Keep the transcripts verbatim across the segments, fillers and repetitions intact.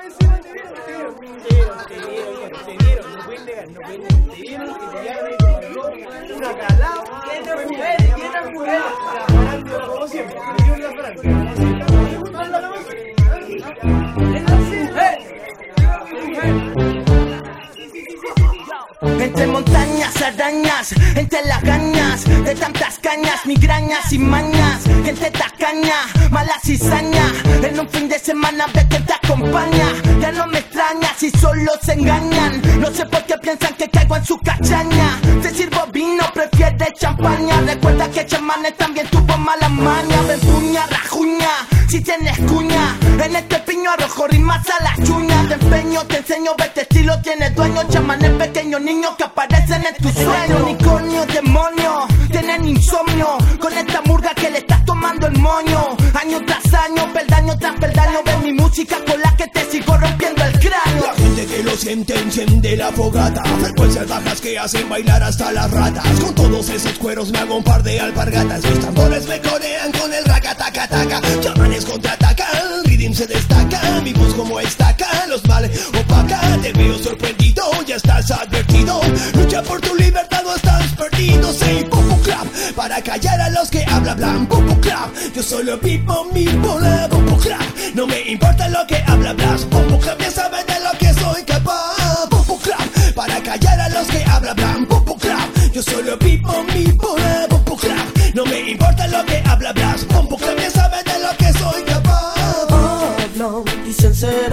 Entre montañas, arañas, entre las gañas de tantas cañas, migrañas y mañas, gente tacaña, mala cizaña. En un fin de semana ve que te acompaña. Ya no me extraña si solo se engañan. No sé por qué piensan que caigo en su cachaña. Te sirvo vino, prefiere champaña. Recuerda que Chamanes también tuvo mala maña. Ven puña, rajuña, si tienes cuña. En este piño arrojo rimas a la chuña. Te empeño, te enseño, ve este estilo tiene dueño. Chamanes pequeños niños que aparecen en tus sueños. Unicornio, demonio, tienen insomnio con esta murga que le estás tomando el moño. Año tras año, peldaño tras peldaño. Ven mi música con la que te sigo rompiendo el cráneo. La gente que lo siente enciende la fogata. Frecuencias bajas que hacen bailar hasta las ratas. Con todos esos cueros me hago un par de alpargatas. Mis tambores me corean con el racatacataca. Chamanes contraatacan, Rhythm se destaca. Mi voz como estaca, los males opaca. Te veo sorprendido, ya estás advertido. Lucha por tu libertad o estás perdido. Say popo clap, para callar a los que hablan blan. Popo clap, yo solo vivo mi bola. Popo clap, no me importa lo que habla blas. Popo clap, ya saben de lo que soy capaz. Popo clap, para callar a los que hablan blan. Popo clap, yo solo vivo mi bola. Popo clap, no me importa lo que habla blas. Popo clap, ya saben de lo que soy capaz. Hablan, dicen ser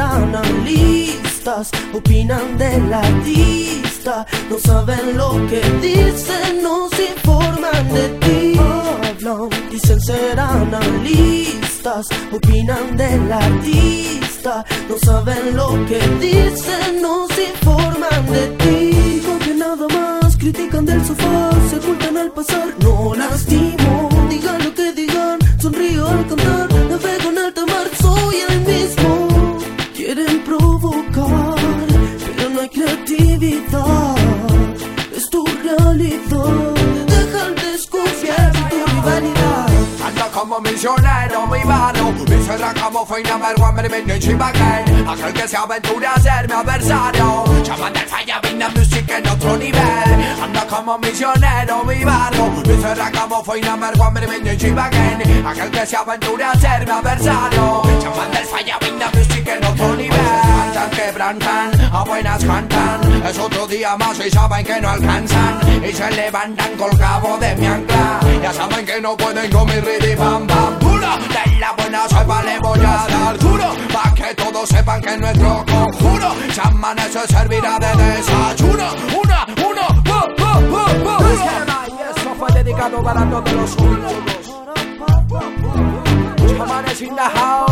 analistas, opinan del artista, no saben lo que dicen, no se informan de ti. Hablan, dicen ser analistas, opinan del artista, no saben lo que dicen, no se informan de ti. Porque nada más critican del sofá, se ocultan al pasar, no lastimo. Digan lo que digan, sonrío al cantar, navego en alta mar, soy el mismo. Quieren provocar, pero no hay creatividad. Es tu realidad, te dejan desconfiar de tu rivalidad. Ando como misionero, mi barrio, mi será como fue number one, me viene chivaquén. Aquel que se aventura a ser mi adversario. Chaman del falla, vina música en otro nivel. Ando como misionero, mi barrio, mi será como fue number one, me viene chivaquén. Aquel que se aventura a ser mi adversario. Chaman del falla, vina música en otro nivel. Cantan, quebrantan, a buenas cantan. Es otro día más y saben que no alcanzan. Y se levantan con el cabo de mi ancla. Ya saben que no pueden con mi ridi bam bam. Duro, de la buena sopa le voy a dar duro. Pa' que todos sepan que nuestro conjuro Chamanes se servirá de desayuno. Una, uno, po, po, po, po. Y eso fue dedicado para todos los últimos. Chamanes in the house.